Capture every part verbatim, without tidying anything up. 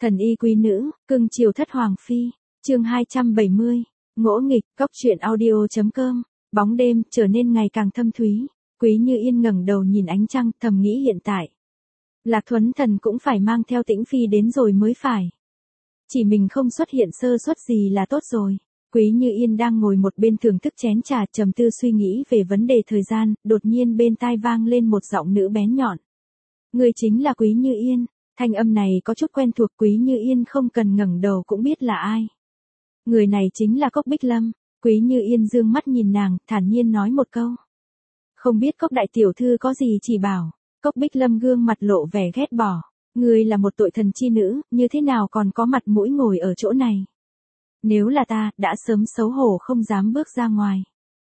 Thần y quý nữ, cưng chiều thất hoàng phi, chương hai trăm bảy mươi, ngỗ nghịch, cóc truyện audio.com, bóng đêm trở nên ngày càng thâm thúy, Quý Như Yên ngẩng đầu nhìn ánh trăng, thầm nghĩ hiện tại. Lạc Thuấn Thần cũng phải mang theo Tĩnh Phi đến rồi mới phải. Chỉ mình không xuất hiện sơ suất gì là tốt rồi. Quý Như Yên đang ngồi một bên thưởng thức chén trà trầm tư suy nghĩ về vấn đề thời gian, đột nhiên bên tai vang lên một giọng nữ bén nhọn. Người chính là Quý Như Yên. Thanh âm này có chút quen thuộc, Quý Như Yên không cần ngẩng đầu cũng biết là ai. Người này chính là Cốc Bích Lâm. Quý Như Yên dương mắt nhìn nàng, thản nhiên nói một câu. Không biết Cốc đại tiểu thư có gì chỉ bảo. Cốc Bích Lâm gương mặt lộ vẻ ghét bỏ. Ngươi là một tội thần chi nữ, như thế nào còn có mặt mũi ngồi ở chỗ này. Nếu là ta, đã sớm xấu hổ không dám bước ra ngoài.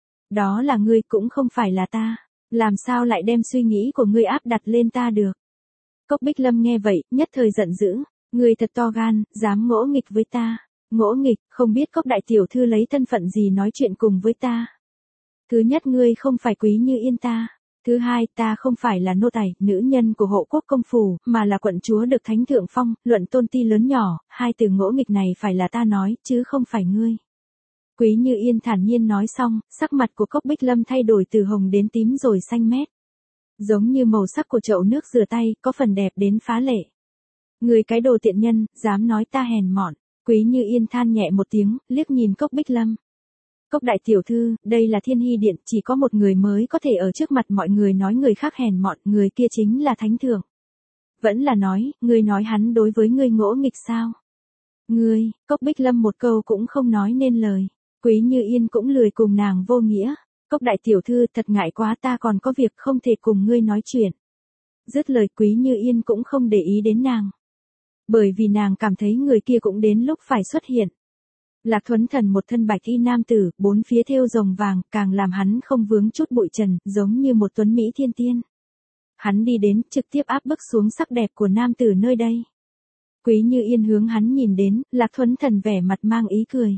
Đó là ngươi, cũng không phải là ta. Làm sao lại đem suy nghĩ của ngươi áp đặt lên ta được. Cốc Bích Lâm nghe vậy, nhất thời giận dữ. Ngươi thật to gan, dám ngỗ nghịch với ta. Ngỗ nghịch, không biết Cốc đại tiểu thư lấy thân phận gì nói chuyện cùng với ta. Thứ nhất, ngươi không phải Quý Như Yên ta. Thứ hai, ta không phải là nô tài, nữ nhân của hộ quốc công phủ, mà là quận chúa được thánh thượng phong, luận tôn ti lớn nhỏ, hai từ ngỗ nghịch này phải là ta nói, chứ không phải ngươi. Quý Như Yên thản nhiên nói xong, sắc mặt của Cốc Bích Lâm thay đổi từ hồng đến tím rồi xanh mét. Giống như màu sắc của chậu nước rửa tay, có phần đẹp đến phá lệ. Người cái đồ tiện nhân, dám nói ta hèn mọn. Quý Như Yên than nhẹ một tiếng, liếc nhìn Cốc Bích Lâm. Cốc đại tiểu thư, đây là Thiên Hy Điện, chỉ có một người mới có thể ở trước mặt mọi người nói người khác hèn mọn, người kia chính là Thánh Thượng. Vẫn là nói, ngươi nói hắn đối với ngươi ngỗ nghịch sao? Ngươi, Cốc Bích Lâm một câu cũng không nói nên lời. Quý Như Yên cũng lười cùng nàng vô nghĩa. Cốc đại tiểu thư, thật ngại quá, ta còn có việc không thể cùng ngươi nói chuyện. Dứt lời, Quý Như Yên cũng không để ý đến nàng. Bởi vì nàng cảm thấy người kia cũng đến lúc phải xuất hiện. Lạc Thuấn Thần một thân bạch y nam tử, bốn phía thêu rồng vàng, càng làm hắn không vướng chút bụi trần, giống như một tuấn mỹ thiên tiên. Hắn đi đến, trực tiếp áp bức xuống sắc đẹp của nam tử nơi đây. Quý Như Yên hướng hắn nhìn đến, Lạc Thuấn Thần vẻ mặt mang ý cười.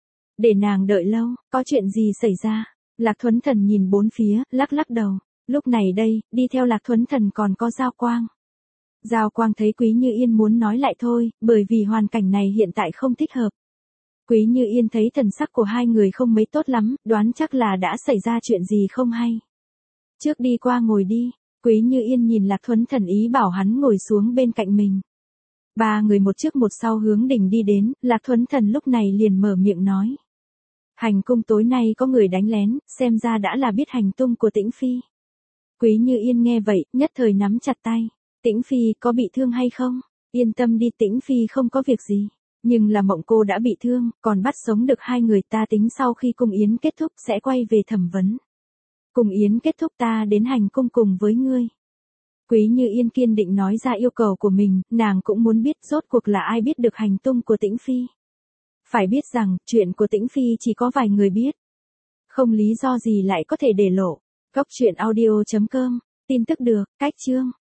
Để nàng đợi lâu, có chuyện gì xảy ra? Lạc Thuấn Thần nhìn bốn phía, lắc lắc đầu. Lúc này đây, đi theo Lạc Thuấn Thần còn có Giao Quang. Giao Quang thấy Quý Như Yên muốn nói lại thôi, bởi vì hoàn cảnh này hiện tại không thích hợp. Quý Như Yên thấy thần sắc của hai người không mấy tốt lắm, đoán chắc là đã xảy ra chuyện gì không hay. Trước đi qua ngồi đi, Quý Như Yên nhìn Lạc Thuấn Thần ý bảo hắn ngồi xuống bên cạnh mình. Ba người một trước một sau hướng đỉnh đi đến, Lạc Thuấn Thần lúc này liền mở miệng nói. Hành cung tối nay có người đánh lén, xem ra đã là biết hành tung của Tĩnh Phi. Quý Như Yên nghe vậy, nhất thời nắm chặt tay. Tĩnh Phi có bị thương hay không? Yên tâm đi, Tĩnh Phi không có việc gì. Nhưng là Mộng cô đã bị thương, còn bắt sống được hai người, ta tính sau khi cung yến kết thúc sẽ quay về thẩm vấn. Cung yến kết thúc ta đến hành cung cùng với ngươi. Quý Như Yên kiên định nói ra yêu cầu của mình, nàng cũng muốn biết rốt cuộc là ai biết được hành tung của Tĩnh Phi. Phải biết rằng, chuyện của Tĩnh Phi chỉ có vài người biết. Không lý do gì lại có thể để lộ. Cóc truyện audio chấm com, tin tức được, cách chương.